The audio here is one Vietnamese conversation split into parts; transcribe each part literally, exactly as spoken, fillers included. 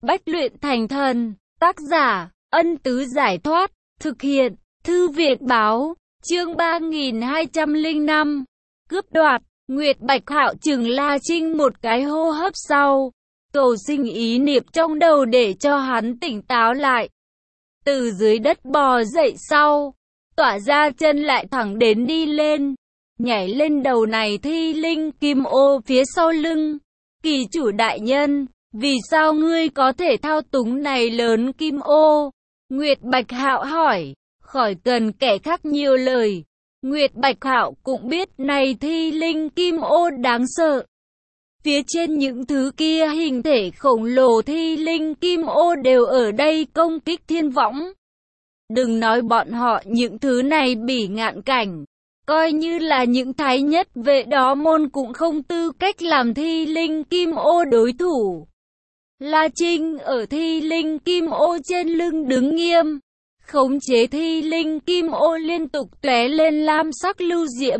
Bách luyện thành thần. Tác giả, Ân Tứ Giải Thoát. Thực hiện, Thư Việt Báo. Chương ba nghìn hai trăm lẻ năm. Cướp đoạt. Nguyệt Bạch Hạo chừng La Trinh một cái hô hấp sau. Cầu sinh ý niệm trong đầu để cho hắn tỉnh táo lại. Từ dưới đất bò dậy sau. Tỏa ra chân lại thẳng đến đi lên. Nhảy lên đầu này thi linh kim ô phía sau lưng. Kỳ chủ đại nhân, vì sao ngươi có thể thao túng này lớn kim ô? Nguyệt Bạch Hạo hỏi, khỏi cần kẻ khác nhiều lời. Nguyệt Bạch Hạo cũng biết này thi linh kim ô đáng sợ. Phía trên những thứ kia hình thể khổng lồ thi linh kim ô đều ở đây công kích thiên võng. Đừng nói bọn họ những thứ này bỉ ngạn cảnh. Coi như là những thái nhất vệ đó môn cũng không tư cách làm thi linh kim ô đối thủ. La Trinh ở thi linh kim ô trên lưng đứng nghiêm. Khống chế thi linh kim ô liên tục tóe lên lam sắc lưu diễm.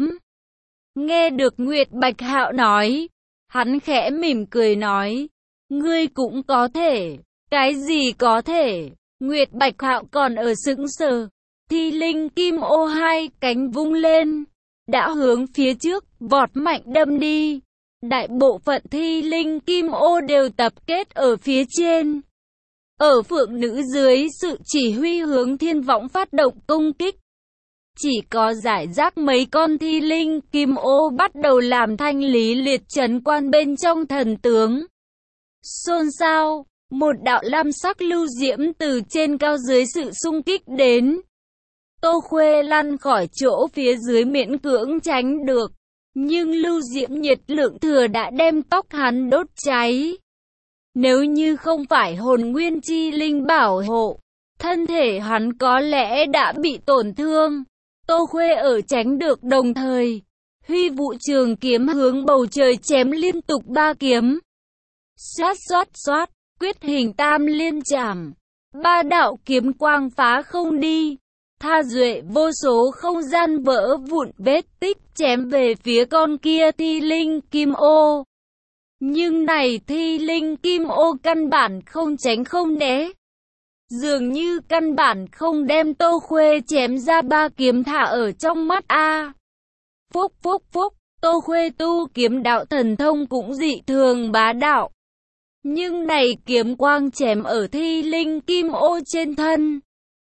Nghe được Nguyệt Bạch Hạo nói. Hắn khẽ mỉm cười nói. Ngươi cũng có thể. Cái gì có thể? Nguyệt Bạch Hạo còn ở sững sờ. Thi linh kim ô hai cánh vung lên. Đã hướng phía trước, vọt mạnh đâm đi. Đại bộ phận thi linh kim ô đều tập kết ở phía trên. Ở phượng nữ dưới sự chỉ huy hướng thiên võng phát động công kích. Chỉ có giải rác mấy con thi linh kim ô bắt đầu làm thanh lý liệt trấn quan bên trong thần tướng. Xôn xao, một đạo lam sắc lưu diễm từ trên cao dưới sự xung kích đến. Tô Khuê lăn khỏi chỗ phía dưới miễn cưỡng tránh được. Nhưng lưu diễm nhiệt lượng thừa đã đem tóc hắn đốt cháy. Nếu như không phải hồn nguyên chi linh bảo hộ, thân thể hắn có lẽ đã bị tổn thương. Tô Khuê ở tránh được đồng thời. Huy vụ trường kiếm hướng bầu trời chém liên tục ba kiếm. Xoát xoát xoát, quyết hình tam liên chảm. Ba đạo kiếm quang phá không đi. Tha duệ vô số không gian vỡ vụn vết tích chém về phía con kia thi linh kim ô. Nhưng này thi linh kim ô căn bản không tránh không né. Dường như căn bản không đem Tô Khuê chém ra ba kiếm thả ở trong mắt a. Phúc phúc phúc, Tô Khuê tu kiếm đạo thần thông cũng dị thường bá đạo. Nhưng này kiếm quang chém ở thi linh kim ô trên thân.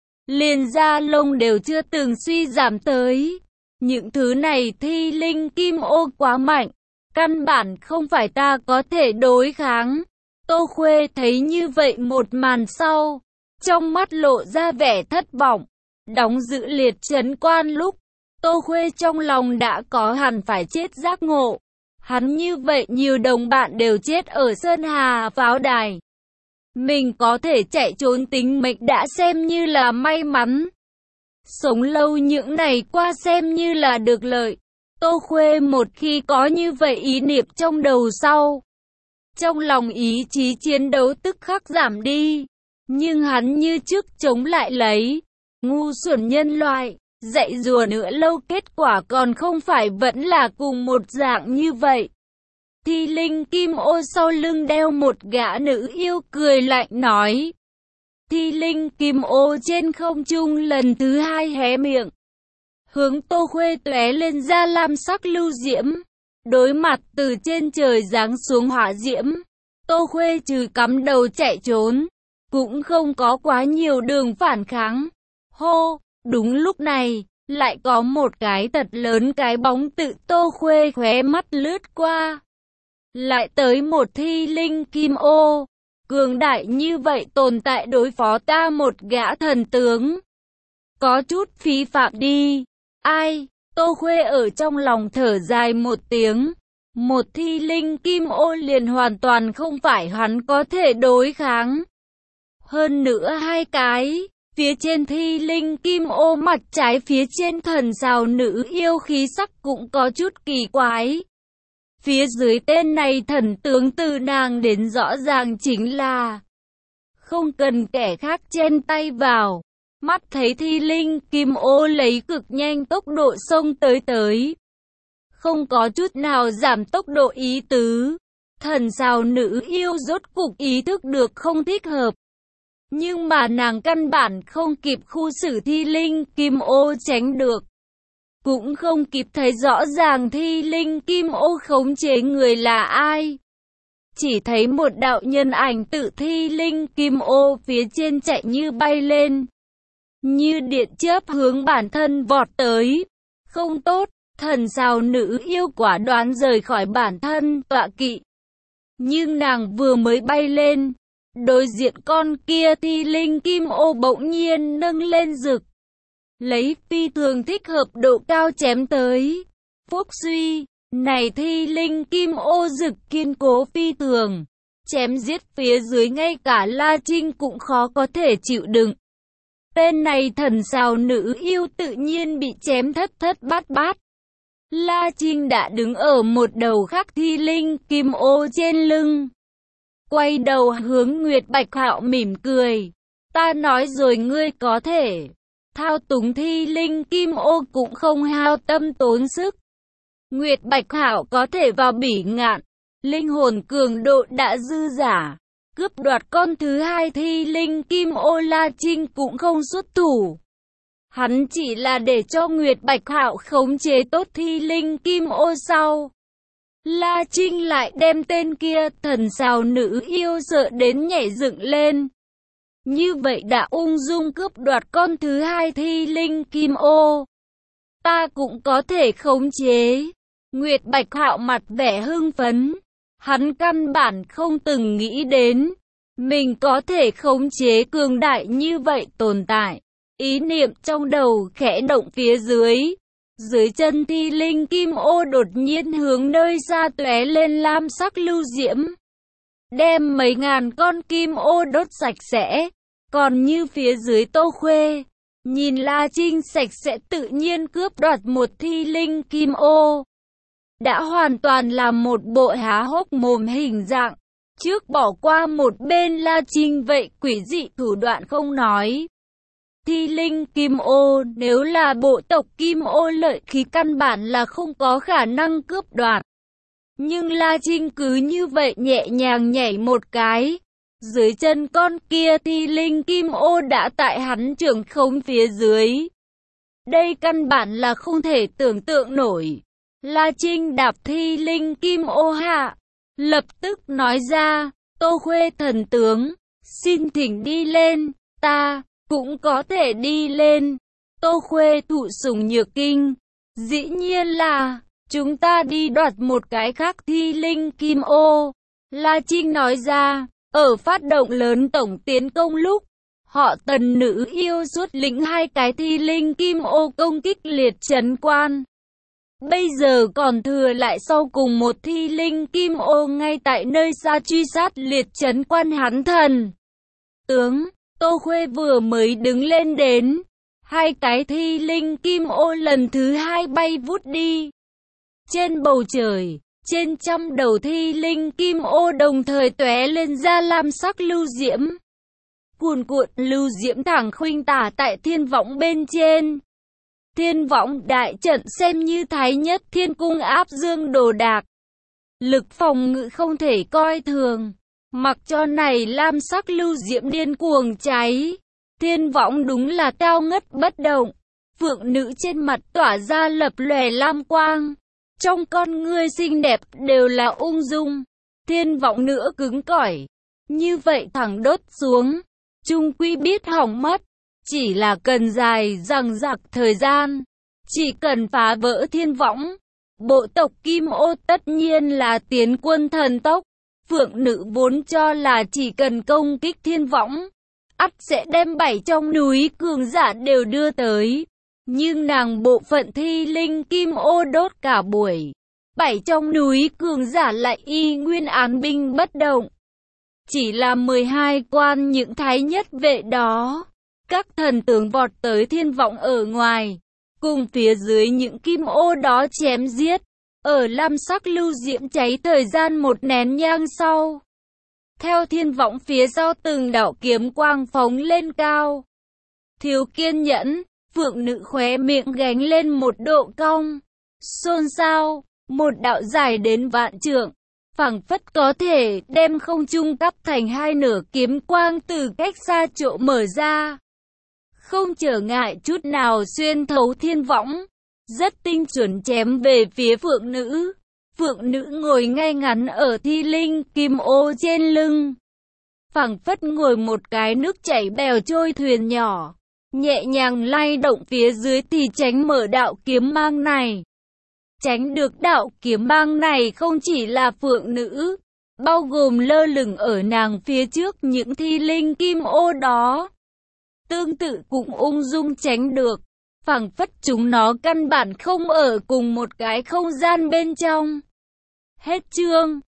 Liền da lông đều chưa từng suy giảm tới. Những thứ này thi linh kim ô quá mạnh. Căn bản không phải ta có thể đối kháng. Tô Khuê thấy như vậy một màn sau. Trong mắt lộ ra vẻ thất vọng. Đóng giữ liệt trấn quan lúc. Tô Khuê trong lòng đã có hẳn phải chết giác ngộ. Hắn như vậy nhiều đồng bạn đều chết ở Sơn Hà pháo đài. Mình có thể chạy trốn tính mệnh đã xem như là may mắn. Sống lâu những ngày qua xem như là được lợi. Tô Khuê một khi có như vậy ý niệm trong đầu sau. Trong lòng ý chí chiến đấu tức khắc giảm đi. Nhưng hắn như trước chống lại lấy. Ngu xuẩn nhân loại, dạy dùa nữa lâu kết quả còn không phải vẫn là cùng một dạng như vậy. Thi linh kim ô sau lưng đeo một gã nữ yêu cười lạnh nói. Thi linh kim ô trên không trung lần thứ hai hé miệng. Hướng Tô Khuê tóe lên ra lam sắc lưu diễm. Đối mặt từ trên trời giáng xuống hỏa diễm. Tô Khuê trừ cắm đầu chạy trốn. Cũng không có quá nhiều đường phản kháng. Hô, đúng lúc này, lại có một cái thật lớn cái bóng tự Tô Khuê khóe mắt lướt qua. Lại tới một thi linh kim ô. Cường đại như vậy tồn tại đối phó ta một gã thần tướng. Có chút phí phạm đi. Ai? Tô Khuê ở trong lòng thở dài một tiếng. Một thi linh kim ô liền hoàn toàn không phải hắn có thể đối kháng. Hơn nữa hai cái. Phía trên thi linh kim ô mặt trái phía trên thần sao nữ yêu khí sắc cũng có chút kỳ quái. Phía dưới tên này thần tướng từ nàng đến rõ ràng chính là không cần kẻ khác chen tay vào. Mắt thấy thi linh kim ô lấy cực nhanh tốc độ xông tới tới. Không có chút nào giảm tốc độ ý tứ. Thần sao nữ yêu rốt cục ý thức được không thích hợp. Nhưng mà nàng căn bản không kịp khu xử thi linh kim ô tránh được. Cũng không kịp thấy rõ ràng thi linh kim ô khống chế người là ai. Chỉ thấy một đạo nhân ảnh tự thi linh kim ô phía trên chạy như bay lên. Như điện chớp hướng bản thân vọt tới. Không tốt, thần sao nữ yêu quả đoán rời khỏi bản thân tọa kỵ. Nhưng nàng vừa mới bay lên, đối diện con kia thi linh kim ô bỗng nhiên nâng lên rực. Lấy phi thường thích hợp độ cao chém tới. Phúc suy, này thi linh kim ô rực kiên cố phi thường. Chém giết phía dưới ngay cả La Trinh cũng khó có thể chịu đựng. Tên này thần sao nữ yêu tự nhiên bị chém thất thất bát bát. La Trinh đã đứng ở một đầu khắc thi linh kim ô trên lưng. Quay đầu hướng Nguyệt Bạch Hạo mỉm cười. Ta nói rồi ngươi có thể thao túng thi linh kim ô cũng không hao tâm tốn sức. Nguyệt Bạch Hạo có thể vào bỉ ngạn. Linh hồn cường độ đã dư giả. Cướp đoạt con thứ hai thi linh kim ô La Trinh cũng không xuất thủ. Hắn chỉ là để cho Nguyệt Bạch Hạo khống chế tốt thi linh kim ô sau. La Trinh lại đem tên kia thần sao nữ yêu sợ đến nhảy dựng lên. Như vậy đã ung dung cướp đoạt con thứ hai thi linh kim ô. Ta cũng có thể khống chế. Nguyệt Bạch Hạo mặt vẻ hưng phấn. Hắn căn bản không từng nghĩ đến mình có thể khống chế cường đại như vậy tồn tại. Ý niệm trong đầu khẽ động phía dưới. Dưới chân thi linh kim ô đột nhiên hướng nơi xa tóe lên lam sắc lưu diễm. Đem mấy ngàn con kim ô đốt sạch sẽ. Còn như phía dưới Tô Khuê, nhìn La Trinh sạch sẽ tự nhiên cướp đoạt một thi linh kim ô. Đã hoàn toàn là một bộ há hốc mồm hình dạng. Trước bỏ qua một bên La Trinh vậy quỷ dị thủ đoạn không nói. Thi linh kim ô nếu là bộ tộc kim ô lợi khí căn bản là không có khả năng cướp đoạt. Nhưng La Trinh cứ như vậy nhẹ nhàng nhảy một cái. Dưới chân con kia thi linh kim ô đã tại hắn trưởng khống phía dưới. Đây căn bản là không thể tưởng tượng nổi. La Trinh đạp thi linh kim ô hạ. Lập tức nói ra, Tô Khuê thần tướng, xin thỉnh đi lên, ta cũng có thể đi lên. Tô Khuê thụ sủng nhược kinh, dĩ nhiên là, chúng ta đi đoạt một cái khác thi linh kim ô. La Trinh nói ra, ở phát động lớn tổng tiến công lúc, họ Tần nữ yêu xuất lĩnh hai cái thi linh kim ô công kích liệt trấn quan. Bây giờ còn thừa lại sau cùng một thi linh kim ô ngay tại nơi xa truy sát liệt trấn quan hắn thần. Tướng, Tô Khuê vừa mới đứng lên đến. Hai cái thi linh kim ô lần thứ hai bay vút đi. Trên bầu trời, trên trăm đầu thi linh kim ô đồng thời tóe lên ra lam sắc lưu diễm. Cuồn cuộn lưu diễm thẳng khuynh tả tại thiên võng bên trên. Thiên võng đại trận xem như thái nhất thiên cung áp dương đồ đạc. Lực phòng ngự không thể coi thường. Mặc cho này lam sắc lưu diễm điên cuồng cháy. Thiên võng đúng là cao ngất bất động. Phượng nữ trên mặt tỏa ra lập lòe lam quang. Trong con ngươi xinh đẹp đều là ung dung. Thiên võng nữa cứng cỏi. Như vậy thẳng đốt xuống. Chung quy biết hỏng mất. Chỉ là cần dài dằng dặc thời gian. Chỉ cần phá vỡ thiên võng. Bộ tộc Kim Ô tất nhiên là tiến quân thần tốc. Phượng nữ vốn cho là chỉ cần công kích thiên võng, ắt sẽ đem bảy trong núi cường giả đều đưa tới. Nhưng nàng bộ phận thi linh Kim Ô đốt cả buổi. Bảy trong núi cường giả lại y nguyên án binh bất động. Chỉ là mười hai quan những thái nhất vệ đó. Các thần tướng vọt tới thiên võng ở ngoài. Cùng phía dưới những kim ô đó chém giết. Ở lam sắc lưu diễm cháy thời gian một nén nhang sau. Theo thiên võng phía sau từng đạo kiếm quang phóng lên cao. Thiếu kiên nhẫn, phượng nữ khóe miệng gánh lên một độ cong. Xôn xao, một đạo dài đến vạn trượng. phảng phất có thể đem không trung cắt thành hai nửa, kiếm quang từ cách xa chỗ mở ra, không trở ngại chút nào xuyên thấu thiên võng, rất tinh chuẩn chém về phía phượng nữ. Phượng nữ ngồi ngay ngắn ở thi linh kim ô trên lưng, phảng phất ngồi một cái nước chảy bèo trôi thuyền nhỏ, nhẹ nhàng lay động phía dưới thì tránh mở đạo kiếm mang này. Tránh được đạo kiếm mang này không chỉ là phượng nữ, bao gồm lơ lửng ở nàng phía trước những thi linh kim ô đó, tương tự cũng ung dung tránh được, phảng phất chúng nó căn bản không ở cùng một cái không gian bên trong. Hết chương.